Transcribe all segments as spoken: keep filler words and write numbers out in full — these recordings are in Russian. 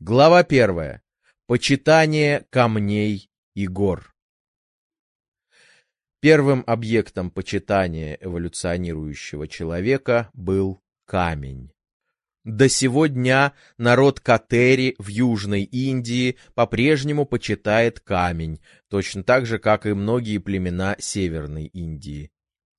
Глава первая. Почитание камней и гор. Первым объектом почитания эволюционирующего человека был камень. До сего дня народ Катери в Южной Индии по-прежнему почитает камень, точно так же, как и многие племена Северной Индии.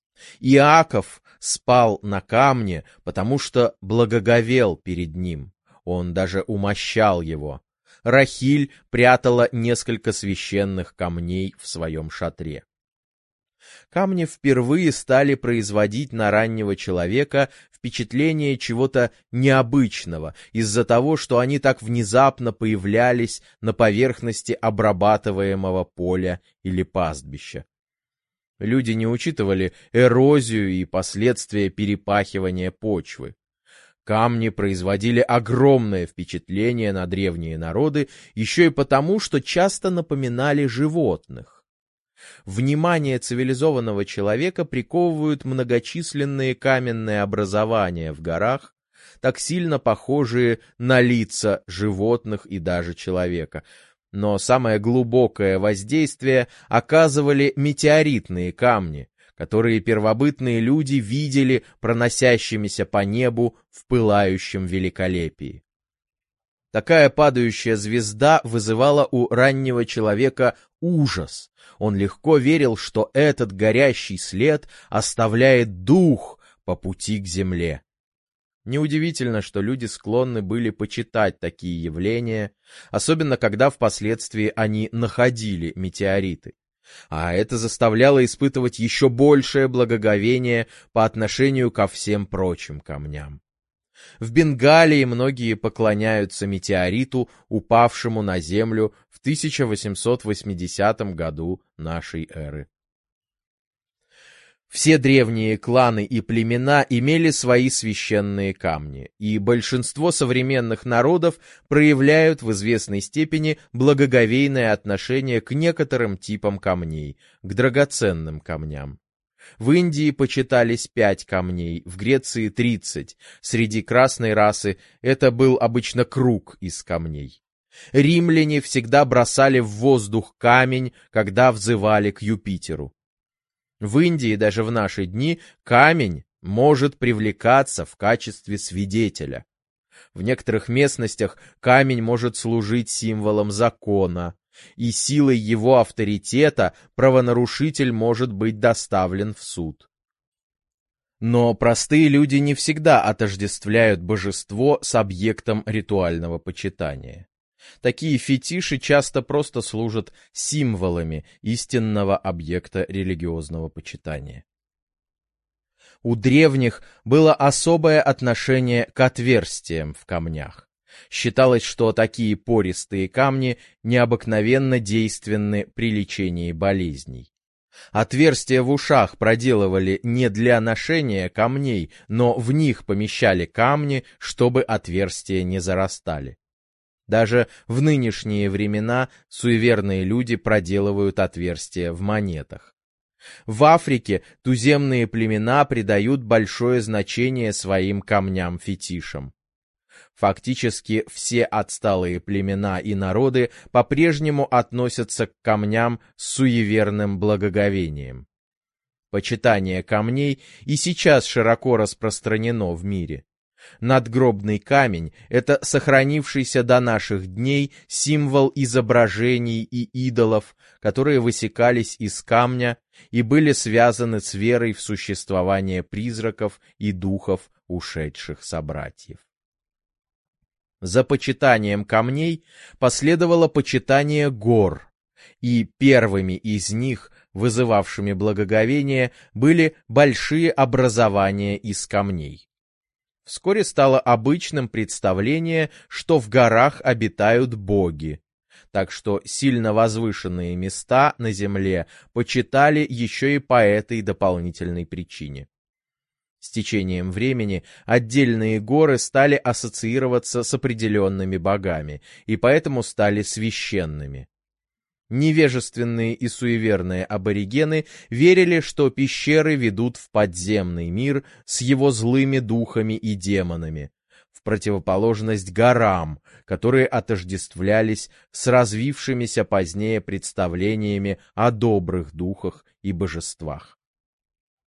Иаков спал на камне, потому что благоговел перед ним. Он даже умощал его. Рахиль прятала несколько священных камней в своем шатре. Камни впервые стали производить на раннего человека впечатление чего-то необычного из-за того, что они так внезапно появлялись на поверхности обрабатываемого поля или пастбища. Люди не учитывали эрозию и последствия перепахивания почвы. Камни производили огромное впечатление на древние народы еще и потому, что часто напоминали животных. Внимание цивилизованного человека приковывают многочисленные каменные образования в горах, так сильно похожие на лица животных и даже человека. Но самое глубокое воздействие оказывали метеоритные камни, которые первобытные люди видели проносящимися по небу в пылающем великолепии. Такая падающая звезда вызывала у раннего человека ужас. Он легко верил, что этот горящий след оставляет дух по пути к земле. Неудивительно, что люди склонны были почитать такие явления, особенно когда впоследствии они находили метеориты. А это заставляло испытывать еще большее благоговение по отношению ко всем прочим камням. В Бенгалии многие поклоняются метеориту, упавшему на Землю в тысяча восемьсот восьмидесятом году нашей эры. Все древние кланы и племена имели свои священные камни, и большинство современных народов проявляют в известной степени благоговейное отношение к некоторым типам камней, к драгоценным камням. В Индии почитались пять камней, в Греции тридцать. Среди красной расы это был обычно круг из камней. Римляне всегда бросали в воздух камень, когда взывали к Юпитеру. В Индии даже в наши дни камень может привлекаться в качестве свидетеля. В некоторых местностях камень может служить символом закона, и силой его авторитета правонарушитель может быть доставлен в суд. Но простые люди не всегда отождествляют божество с объектом ритуального почитания. Такие фетиши часто просто служат символами истинного объекта религиозного почитания. У древних было особое отношение к отверстиям в камнях. Считалось, что такие пористые камни необыкновенно действенны при лечении болезней. Отверстия в ушах проделывали не для ношения камней, но в них помещали камни, чтобы отверстия не зарастали. Даже в нынешние времена суеверные люди проделывают отверстия в монетах. В Африке туземные племена придают большое значение своим камням-фетишам. Фактически все отсталые племена и народы по-прежнему относятся к камням с суеверным благоговением. Почитание камней и сейчас широко распространено в мире. Надгробный камень — это сохранившийся до наших дней символ изображений и идолов, которые высекались из камня и были связаны с верой в существование призраков и духов ушедших собратьев. За почитанием камней последовало почитание гор, и первыми из них, вызывавшими благоговение, были большие образования из камней. Вскоре стало обычным представление, что в горах обитают боги, так что сильно возвышенные места на земле почитали еще и по этой дополнительной причине. С течением времени отдельные горы стали ассоциироваться с определенными богами, и поэтому стали священными. Невежественные и суеверные аборигены верили, что пещеры ведут в подземный мир с его злыми духами и демонами. В в противоположность горам, которые отождествлялись с развившимися позднее представлениями о добрых духах и божествах.